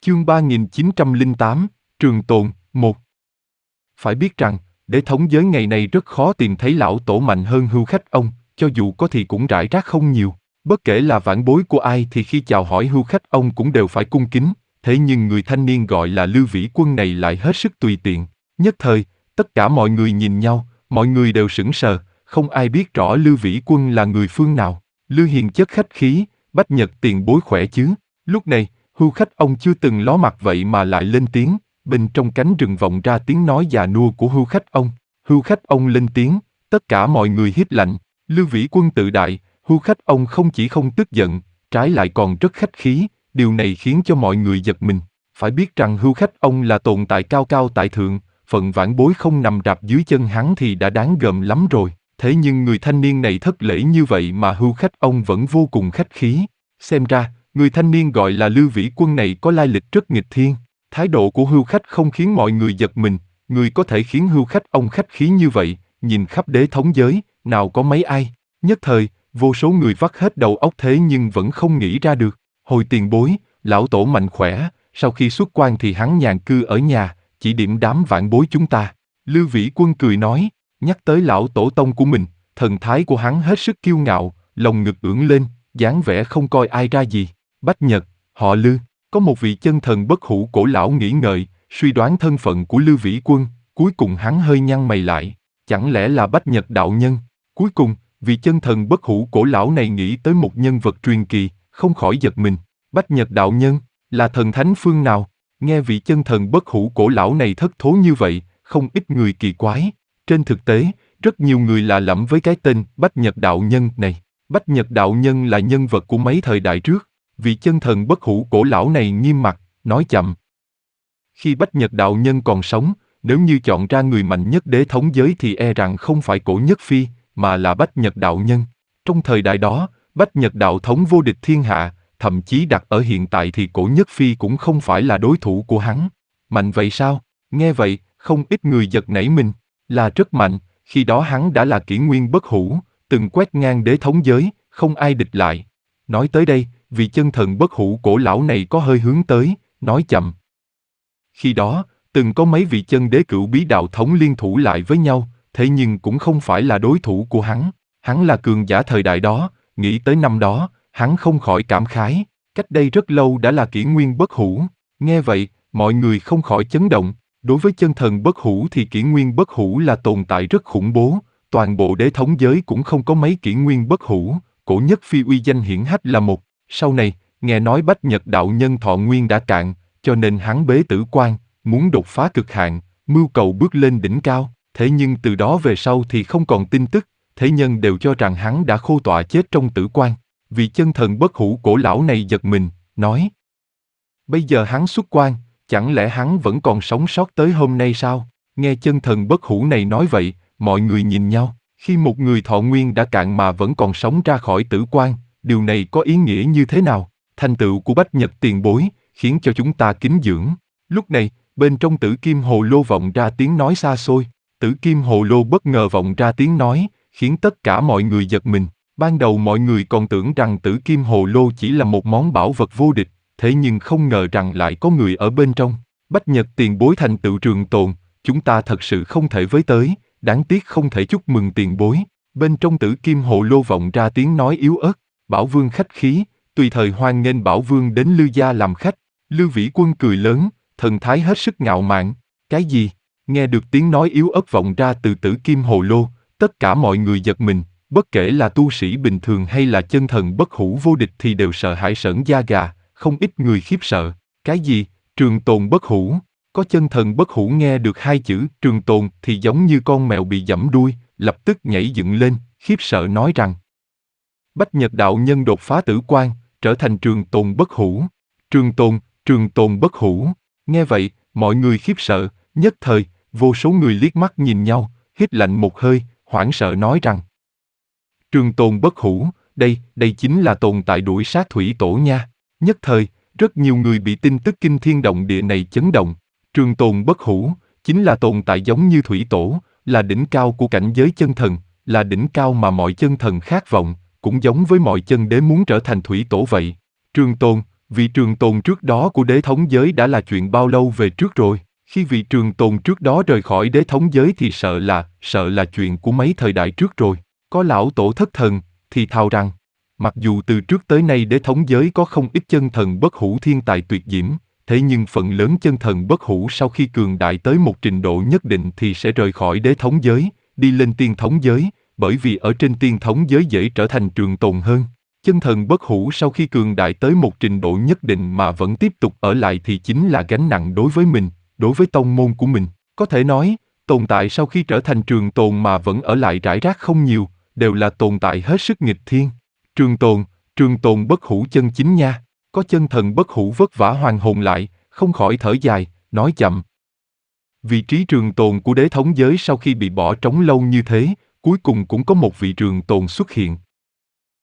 Chương 3908, Trường Tồn, 1. Phải biết rằng, để thống giới ngày này rất khó tìm thấy lão tổ mạnh hơn Hưu Khách ông, cho dù có thì cũng rải rác không nhiều. Bất kể là vãn bối của ai thì khi chào hỏi Hưu Khách ông cũng đều phải cung kính, thế nhưng người thanh niên gọi là Lưu Vĩ Quân này lại hết sức tùy tiện. Nhất thời, tất cả mọi người nhìn nhau, mọi người đều sững sờ, không ai biết rõ Lưu Vĩ Quân là người phương nào. Lưu Hiền chất khách khí, Bách Nhật tiền bối khỏe chứ? Lúc này, Hưu Khách ông chưa từng ló mặt vậy mà lại lên tiếng, bên trong cánh rừng vọng ra tiếng nói già nua của Hưu Khách ông. Hưu Khách ông lên tiếng, tất cả mọi người hít lạnh. Lưu Vĩ Quân tự đại, Hưu Khách ông không chỉ không tức giận, trái lại còn rất khách khí, điều này khiến cho mọi người giật mình. Phải biết rằng Hưu Khách ông là tồn tại cao cao tại thượng, phận vãn bối không nằm rạp dưới chân hắn thì đã đáng gờm lắm rồi. Thế nhưng người thanh niên này thất lễ như vậy mà Hưu Khách ông vẫn vô cùng khách khí. Xem ra, người thanh niên gọi là Lưu Vĩ Quân này có lai lịch rất nghịch thiên. Thái độ của Hưu Khách không khiến mọi người giật mình, người có thể khiến Hưu Khách ông khách khí như vậy, nhìn khắp đế thống giới, nào có mấy ai. Nhất thời, vô số người vắt hết đầu óc thế nhưng vẫn không nghĩ ra được. Hồi tiền bối, lão tổ mạnh khỏe, sau khi xuất quan thì hắn nhàn cư ở nhà, chỉ điểm đám vãn bối chúng ta. Lưu Vĩ Quân cười nói, nhắc tới lão tổ tông của mình, thần thái của hắn hết sức kiêu ngạo, lồng ngực ưỡn lên, dáng vẻ không coi ai ra gì. Bách Nhật, họ Lưu, có một vị chân thần bất hủ cổ lão nghĩ ngợi, suy đoán thân phận của Lưu Vĩ Quân, cuối cùng hắn hơi nhăn mày lại, chẳng lẽ là Bách Nhật đạo nhân? Cuối cùng, vị chân thần bất hủ cổ lão này nghĩ tới một nhân vật truyền kỳ, không khỏi giật mình. Bách Nhật đạo nhân, là thần thánh phương nào? Nghe vị chân thần bất hủ cổ lão này thất thố như vậy, không ít người kỳ quái. Trên thực tế, rất nhiều người lạ lẫm với cái tên Bách Nhật đạo nhân này. Bách Nhật đạo nhân là nhân vật của mấy thời đại trước. Vị chân thần bất hủ cổ lão này nghiêm mặt, nói chậm. Khi Bách Nhật đạo nhân còn sống, nếu như chọn ra người mạnh nhất đế thống giới thì e rằng không phải Cổ Nhất Phi, mà là Bách Nhật đạo nhân. Trong thời đại đó, Bách Nhật đạo thống vô địch thiên hạ, thậm chí đặt ở hiện tại thì Cổ Nhất Phi cũng không phải là đối thủ của hắn. Mạnh vậy sao? Nghe vậy, không ít người giật nảy mình. Là rất mạnh, khi đó hắn đã là kỷ nguyên bất hủ, từng quét ngang đế thống giới, không ai địch lại. Nói tới đây, vị chân thần bất hủ cổ lão này có hơi hướng tới, nói chậm. Khi đó, từng có mấy vị chân đế cửu bí đạo thống liên thủ lại với nhau, thế nhưng cũng không phải là đối thủ của hắn. Hắn là cường giả thời đại đó, nghĩ tới năm đó, hắn không khỏi cảm khái. Cách đây rất lâu đã là kỷ nguyên bất hủ. Nghe vậy, mọi người không khỏi chấn động. Đối với chân thần bất hủ thì kỷ nguyên bất hủ là tồn tại rất khủng bố. Toàn bộ đế thống giới cũng không có mấy kỷ nguyên bất hủ. Cổ Nhất Phi uy danh hiển hách là một. Sau này, nghe nói Bách Nhật đạo nhân thọ nguyên đã cạn, cho nên hắn bế tử quan, muốn đột phá cực hạn, mưu cầu bước lên đỉnh cao. Thế nhưng từ đó về sau thì không còn tin tức, thế nhân đều cho rằng hắn đã khô tọa chết trong tử quan. Vị chân thần bất hủ cổ lão này giật mình, nói: bây giờ hắn xuất quan, chẳng lẽ hắn vẫn còn sống sót tới hôm nay sao? Nghe chân thần bất hủ này nói vậy, mọi người nhìn nhau. Khi một người thọ nguyên đã cạn mà vẫn còn sống ra khỏi tử quan, điều này có ý nghĩa như thế nào? Thành tựu của Bách Nhật tiền bối, khiến cho chúng ta kính dưỡng. Lúc này, bên trong Tử Kim Hồ Lô vọng ra tiếng nói xa xôi. Tử Kim Hồ Lô bất ngờ vọng ra tiếng nói, khiến tất cả mọi người giật mình. Ban đầu mọi người còn tưởng rằng Tử Kim Hồ Lô chỉ là một món bảo vật vô địch, thế nhưng không ngờ rằng lại có người ở bên trong. Bách Nhật tiền bối thành tựu trường tồn, chúng ta thật sự không thể với tới, đáng tiếc không thể chúc mừng tiền bối. Bên trong Tử Kim Hồ Lô vọng ra tiếng nói yếu ớt, Bảo Vương khách khí, tùy thời hoan nghênh Bảo Vương đến Lưu gia làm khách. Lưu Vĩ Quân cười lớn, thần thái hết sức ngạo mạn. Cái gì? Nghe được tiếng nói yếu ớt vọng ra từ Tử Kim Hồ Lô, tất cả mọi người giật mình, bất kể là tu sĩ bình thường hay là chân thần bất hủ vô địch thì đều sợ hãi sởn da gà, không ít người khiếp sợ. Cái gì? Trường tồn bất hủ? Có chân thần bất hủ nghe được hai chữ trường tồn thì giống như con mèo bị giẫm đuôi, lập tức nhảy dựng lên, khiếp sợ nói rằng: Bách Nhật đạo nhân đột phá tử quan, trở thành trường tồn bất hủ. Trường tồn bất hủ. Nghe vậy, mọi người khiếp sợ, nhất thời, vô số người liếc mắt nhìn nhau, hít lạnh một hơi, hoảng sợ nói rằng: trường tồn bất hủ, đây chính là tồn tại đuổi sát thủy tổ nha. Nhất thời, rất nhiều người bị tin tức kinh thiên động địa này chấn động. Trường tồn bất hủ, chính là tồn tại giống như thủy tổ, là đỉnh cao của cảnh giới chân thần, là đỉnh cao mà mọi chân thần khát vọng, cũng giống với mọi chân đế muốn trở thành thủy tổ vậy. Trường tồn, Vị trường tồn trước đó của đế thống giới đã là chuyện bao lâu về trước rồi? Khi vị trường tồn trước đó rời khỏi đế thống giới thì sợ là chuyện của mấy thời đại trước rồi. Có lão tổ thất thần, thì thào rằng, mặc dù từ trước tới nay đế thống giới có không ít chân thần bất hủ thiên tài tuyệt diễm, thế nhưng phần lớn chân thần bất hủ sau khi cường đại tới một trình độ nhất định thì sẽ rời khỏi đế thống giới, đi lên tiên thống giới, bởi vì ở trên tiên thống giới dễ trở thành trường tồn hơn. Chân thần bất hủ sau khi cường đại tới một trình độ nhất định mà vẫn tiếp tục ở lại thì chính là gánh nặng đối với mình, đối với tông môn của mình. Có thể nói, tồn tại sau khi trở thành trường tồn mà vẫn ở lại rải rác không nhiều, đều là tồn tại hết sức nghịch thiên. Trường tồn bất hủ chân chính nha. Có chân thần bất hủ vất vả hoàn hồn lại, không khỏi thở dài, nói chậm. Vị trí trường tồn của đế thống giới sau khi bị bỏ trống lâu như thế, cuối cùng cũng có một vị trường tồn xuất hiện,